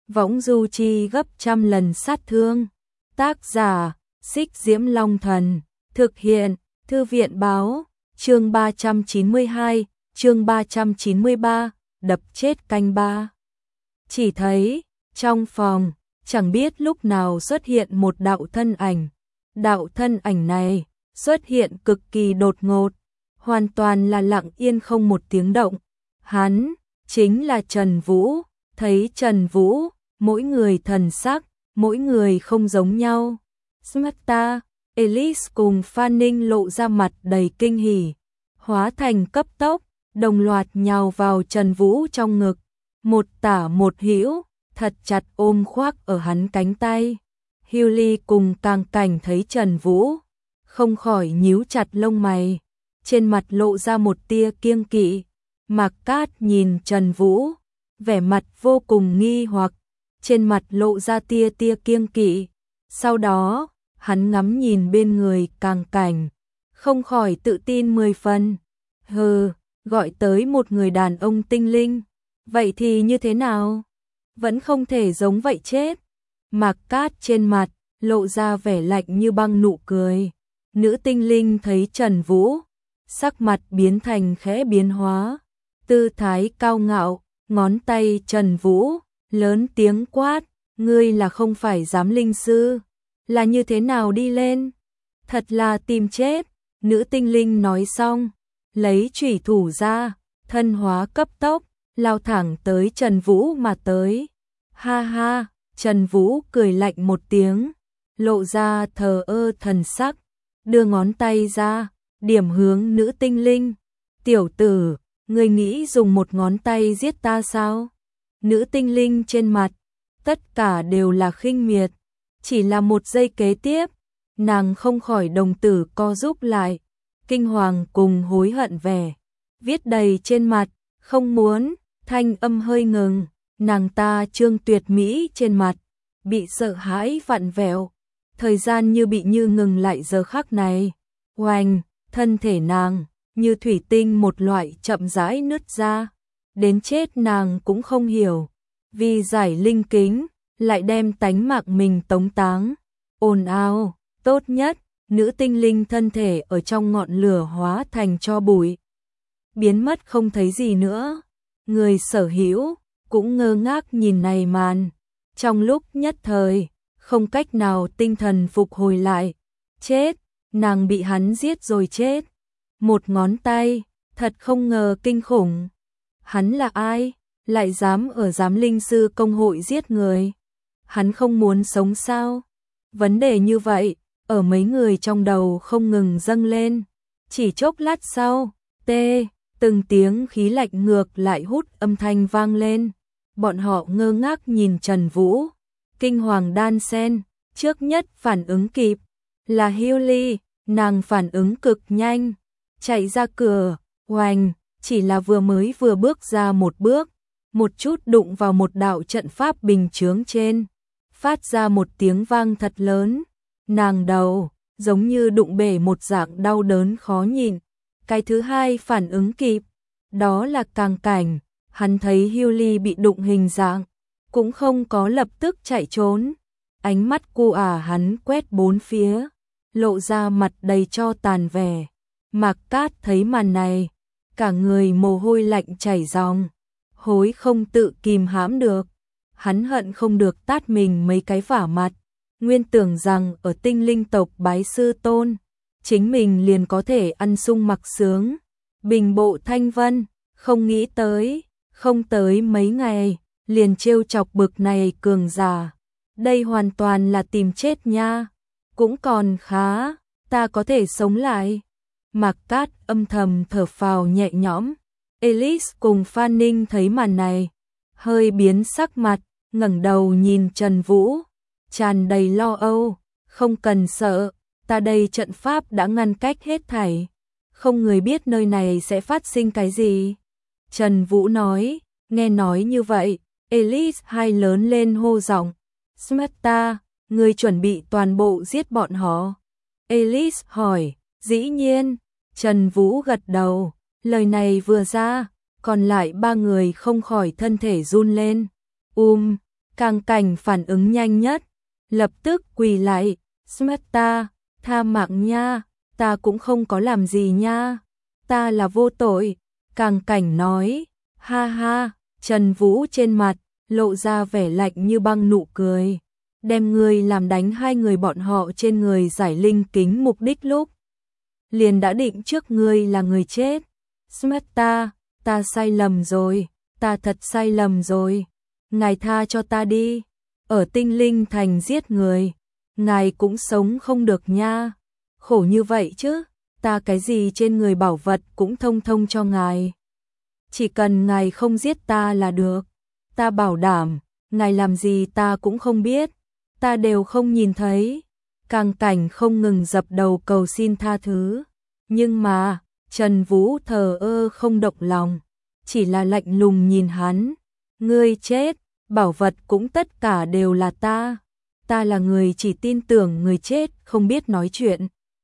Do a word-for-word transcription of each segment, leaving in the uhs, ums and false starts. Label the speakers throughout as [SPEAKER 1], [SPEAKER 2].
[SPEAKER 1] võng du chi gấp trăm lần sát thương. Tác giả, Xích Diễm Long Thần, thực hiện, Thư viện báo, chương ba trăm chín mươi hai, chương ba trăm chín mươi ba, đập chết canh ba. Chỉ thấy, trong phòng, chẳng biết lúc nào xuất hiện một đạo thân ảnh. Đạo thân ảnh này, xuất hiện cực kỳ đột ngột, hoàn toàn là lặng yên không một tiếng động. Hắn, chính là Trần Vũ, thấy Trần Vũ, mỗi người thần sắc, mỗi người không giống nhau. Samantha, Elise cùng Fanning lộ ra mặt đầy kinh hỉ, hóa thành cấp tốc, đồng loạt nhào vào Trần Vũ trong ngực, một tả một hữu, thật chặt ôm khoác ở hắn cánh tay. Hughley cùng Càng Cảnh thấy Trần Vũ, không khỏi nhíu chặt lông mày, trên mặt lộ ra một tia kiêng kỵ. Mạc Cát nhìn Trần Vũ, vẻ mặt vô cùng nghi hoặc, trên mặt lộ ra tia tia kiêng kỵ. Sau đó, hắn ngắm nhìn bên người Càng Cảnh, không khỏi tự tin mười phần. Hừ, gọi tới một người đàn ông tinh linh, vậy thì như thế nào? Vẫn không thể giống vậy chết. Mạc Cát trên mặt, lộ ra vẻ lạnh như băng nụ cười. Nữ tinh linh thấy Trần Vũ, sắc mặt biến thành khẽ biến hóa, tư thái cao ngạo, ngón tay Trần Vũ, lớn tiếng quát, ngươi là không phải giám linh sư, là như thế nào đi lên? Thật là tìm chết. Nữ tinh linh nói xong, lấy chủy thủ ra, thân hóa cấp tốc, lao thẳng tới Trần Vũ mà tới. Ha ha, Trần Vũ cười lạnh một tiếng, lộ ra thờ ơ thần sắc, đưa ngón tay ra, điểm hướng nữ tinh linh. Tiểu tử, ngươi nghĩ dùng một ngón tay giết ta sao? Nữ tinh linh trên mặt, tất cả đều là khinh miệt. Chỉ là một giây kế tiếp, nàng không khỏi đồng tử co rúm lại, kinh hoàng cùng hối hận vẻ viết đầy trên mặt. Không muốn, thanh âm hơi ngừng, nàng ta trương tuyệt mỹ trên mặt, bị sợ hãi vặn vẹo, thời gian như bị như ngừng lại giờ khắc này. Oanh, thân thể nàng, như thủy tinh một loại chậm rãi nứt ra, đến chết nàng cũng không hiểu, vì giải linh kính, lại đem tánh mạng mình tống táng. Ồn ào, tốt nhất, nữ tinh linh thân thể ở trong ngọn lửa hóa thành tro bụi, biến mất không thấy gì nữa. Người sở hữu cũng ngơ ngác nhìn này màn, trong lúc nhất thời, không cách nào tinh thần phục hồi lại. Chết, nàng bị hắn giết rồi chết. Một ngón tay, thật không ngờ kinh khủng. Hắn là ai, lại dám ở giám linh sư công hội giết người? Hắn không muốn sống sao? Vấn đề như vậy, ở mấy người trong đầu không ngừng dâng lên. Chỉ chốc lát sau, tê, từng tiếng khí lạnh ngược lại hút âm thanh vang lên. Bọn họ ngơ ngác nhìn Trần Vũ, kinh hoàng đan xen. Trước nhất phản ứng kịp là Hughley, nàng phản ứng cực nhanh, chạy ra cửa. Oanh, chỉ là vừa mới vừa bước ra một bước, một chút đụng vào một đạo trận pháp bình chướng trên, phát ra một tiếng vang thật lớn. Nàng đầu giống như đụng bể một dạng đau đớn khó nhịn. Cái thứ hai phản ứng kịp, đó là Càng Cảnh, hắn thấy Hughley bị đụng hình dạng, cũng không có lập tức chạy trốn. Ánh mắt cu ả hắn quét bốn phía, lộ ra mặt đầy tro tàn vẻ. Mạc Cát thấy màn này, cả người mồ hôi lạnh chảy ròng, hối không tự kìm hãm được. Hắn hận không được tát mình mấy cái vả mặt, nguyên tưởng rằng ở tinh linh tộc bái sư tôn, chính mình liền có thể ăn sung mặc sướng, bình bộ thanh vân, không nghĩ tới, không tới mấy ngày, liền trêu chọc bực này cường giả. Đây hoàn toàn là tìm chết nha. Cũng còn khá, ta có thể sống lại. Mạc Cát âm thầm thở phào nhẹ nhõm. Elise cùng Fanning thấy màn này, hơi biến sắc mặt, ngẩng đầu nhìn Trần Vũ, tràn đầy lo âu. Không cần sợ, ta đây trận pháp đã ngăn cách hết thảy, không người biết nơi này sẽ phát sinh cái gì. Trần Vũ nói. Nghe nói như vậy, Elise hai lớn lên hô giọng, Samantha, ngươi chuẩn bị toàn bộ giết bọn họ? Elise hỏi. Dĩ nhiên. Trần Vũ gật đầu. Lời này vừa ra, còn lại ba người không khỏi thân thể run lên. Um, Càng Cảnh phản ứng nhanh nhất, lập tức quỳ lại, Smarta, tha mạng nha, ta cũng không có làm gì nha, ta là vô tội. Càng Cảnh nói, ha ha, Trần Vũ trên mặt lộ ra vẻ lạnh như băng nụ cười, đem ngươi làm đánh hai người bọn họ trên người giải linh kính mục đích lúc liền đã định trước ngươi là người chết. Smarta, ta sai lầm rồi, ta thật sai lầm rồi, ngài tha cho ta đi, ở Tinh Linh Thành giết người, ngài cũng sống không được nha, khổ như vậy chứ, ta cái gì trên người bảo vật cũng thông thông cho ngài. Chỉ cần ngài không giết ta là được, ta bảo đảm, ngài làm gì ta cũng không biết, ta đều không nhìn thấy. Càng Cảnh không ngừng dập đầu cầu xin tha thứ, nhưng mà Trần Vũ thờ ơ không động lòng, chỉ là lạnh lùng nhìn hắn, ngươi chết, bảo vật cũng tất cả đều là ta, ta là người chỉ tin tưởng người chết không biết nói chuyện.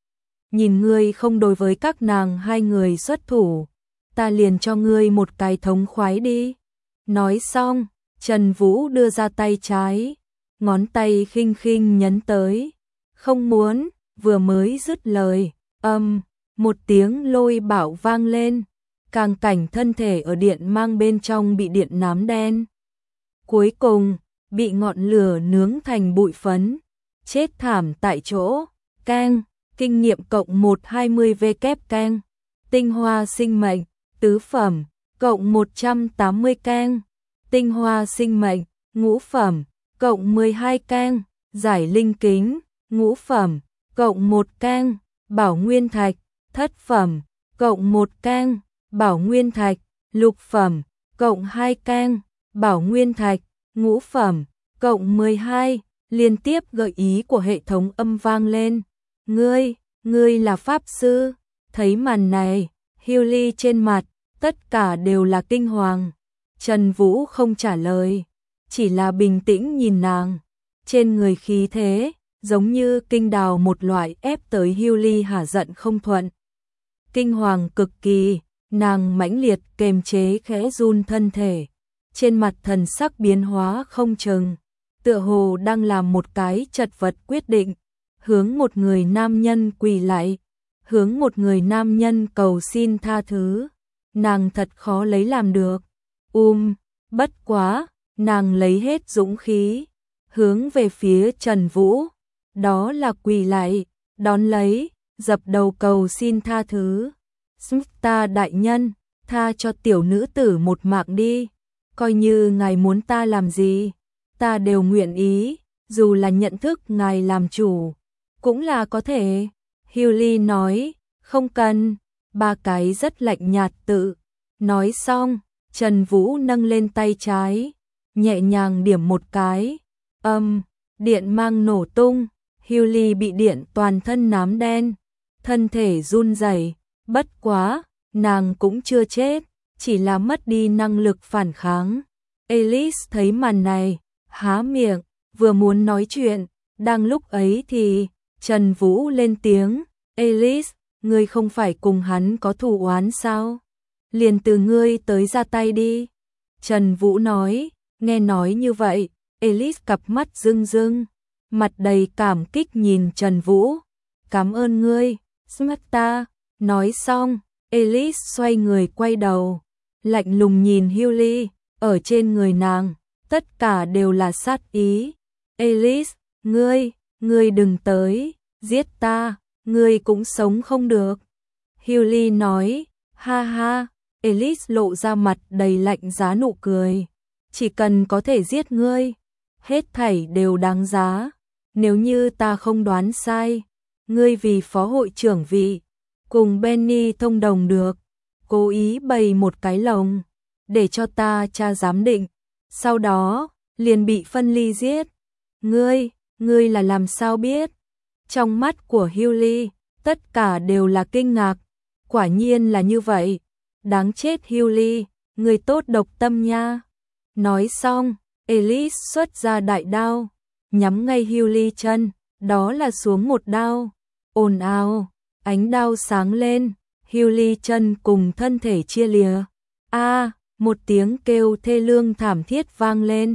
[SPEAKER 1] Nhìn ngươi không đối với các nàng hai người xuất thủ, ta liền cho ngươi một cái thống khoái đi. Nói xong, Trần Vũ đưa ra tay trái, ngón tay khinh khinh nhấn tới, không muốn, vừa mới dứt lời, âm, một tiếng lôi bạo vang lên, Càng Cảnh thân thể ở điện mang bên trong bị điện nám đen. Cuối cùng, bị ngọn lửa nướng thành bụi phấn, chết thảm tại chỗ. Keng, kinh nghiệm cộng một trăm hai mươi W kép keng, tinh hoa sinh mệnh, tứ phẩm, cộng một trăm tám mươi keng, tinh hoa sinh mệnh, ngũ phẩm, cộng mười hai keng, giải linh kính, ngũ phẩm, cộng một keng, bảo nguyên thạch, thất phẩm, cộng một keng, bảo nguyên thạch, lục phẩm, cộng hai keng, bảo nguyên thạch, ngũ phẩm, cộng mười hai, liên tiếp gợi ý của hệ thống âm vang lên. Ngươi, ngươi là pháp sư. Thấy màn này, Hewley trên mặt, tất cả đều là kinh hoàng. Trần Vũ không trả lời, chỉ là bình tĩnh nhìn nàng. Trên người khí thế, giống như kinh đào một loại ép tới Hewley hả giận không thuận. Kinh hoàng cực kỳ, nàng mãnh liệt kềm chế khẽ run thân thể. Trên mặt thần sắc biến hóa không chừng, tựa hồ đang làm một cái chật vật quyết định, hướng một người nam nhân quỳ lại, hướng một người nam nhân cầu xin tha thứ. Nàng thật khó lấy làm được. Um, bất quá, nàng lấy hết dũng khí, hướng về phía Trần Vũ, đó là quỳ lại, đón lấy, dập đầu cầu xin tha thứ. Ta đại nhân, tha cho tiểu nữ tử một mạng đi, coi như ngài muốn ta làm gì, ta đều nguyện ý, dù là nhận thức ngài làm chủ, cũng là có thể. Hewley nói, không cần, ba cái rất lạnh nhạt tự. Nói xong, Trần Vũ nâng lên tay trái, nhẹ nhàng điểm một cái, âm, điện mang nổ tung, Hewley bị điện toàn thân nám đen, thân thể run rẩy, bất quá, nàng cũng chưa chết, chỉ là mất đi năng lực phản kháng. Alice thấy màn này, há miệng, vừa muốn nói chuyện, đang lúc ấy thì Trần Vũ lên tiếng, Alice, ngươi không phải cùng hắn có thù oán sao? Liền từ ngươi tới ra tay đi. Trần Vũ nói, nghe nói như vậy, Alice cặp mắt rưng rưng, mặt đầy cảm kích nhìn Trần Vũ. Cảm ơn ngươi, Smarta. Nói xong, Alice xoay người quay đầu, lạnh lùng nhìn Hewley, ở trên người nàng, tất cả đều là sát ý. Alice, ngươi, ngươi đừng tới, giết ta, ngươi cũng sống không được. Hewley nói, ha ha, Alice lộ ra mặt đầy lạnh giá nụ cười. Chỉ cần có thể giết ngươi, hết thảy đều đáng giá. Nếu như ta không đoán sai, ngươi vì phó hội trưởng vị, cùng Benny thông đồng được, cố ý bày một cái lồng, để cho ta tra giám định, sau đó, liền bị phân ly giết. Ngươi, ngươi là làm sao biết? Trong mắt của Hewley, tất cả đều là kinh ngạc, quả nhiên là như vậy. Đáng chết Hewley, ngươi tốt độc tâm nha. Nói xong, Alice xuất ra đại đao, nhắm ngay Hewley chân, đó là xuống một đao. Ồn ào, ánh đao sáng lên, Hewley chân cùng thân thể chia lìa. A, một tiếng kêu thê lương thảm thiết vang lên.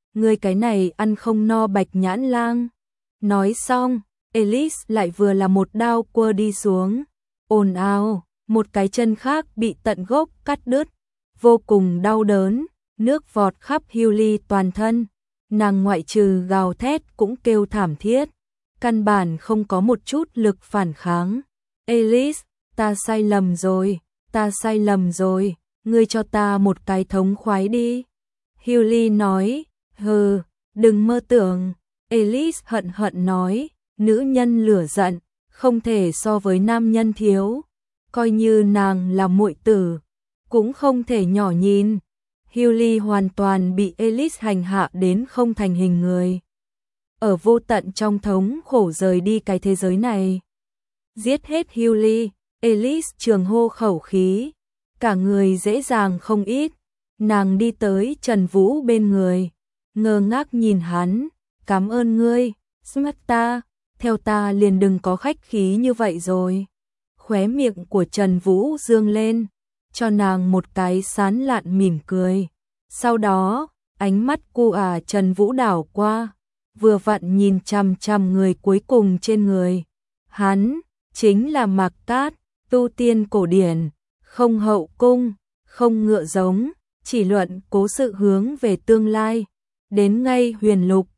[SPEAKER 1] ngươi cái này ăn không no bạch nhãn lang. Nói xong, Elise lại vừa là một đao quơ đi xuống, ồn ào, một cái chân khác bị tận gốc cắt đứt, vô cùng đau đớn, nước vọt khắp Hughley toàn thân, nàng ngoại trừ gào thét cũng kêu thảm thiết, căn bản không có một chút lực phản kháng. Elise, ta sai lầm rồi, ta sai lầm rồi, ngươi cho ta một cái thống khoái đi. Hughley nói, hừ, đừng mơ tưởng. Elise hận hận nói, nữ nhân lửa giận, không thể so với nam nhân thiếu, coi như nàng là muội tử, cũng không thể nhỏ nhìn. Hughley hoàn toàn bị Elise hành hạ đến không thành hình người. Ở vô tận trong thống khổ rời đi cái thế giới này. Giết hết Hughley, Elise trường hô khẩu khí, cả người dễ dàng không ít, nàng đi tới Trần Vũ bên người, ngơ ngác nhìn hắn, cảm ơn ngươi, Smarta, theo ta liền đừng có khách khí như vậy rồi. Khóe miệng của Trần Vũ dương lên, cho nàng một cái sán lạn mỉm cười. Sau đó, ánh mắt cu à Trần Vũ đảo qua, vừa vặn nhìn chằm chằm người cuối cùng trên người. Hắn, chính là Mạc Cát, tu tiên cổ điển, không hậu cung, không ngựa giống, chỉ luận cố sự hướng về tương lai. Đến ngay huyền lục,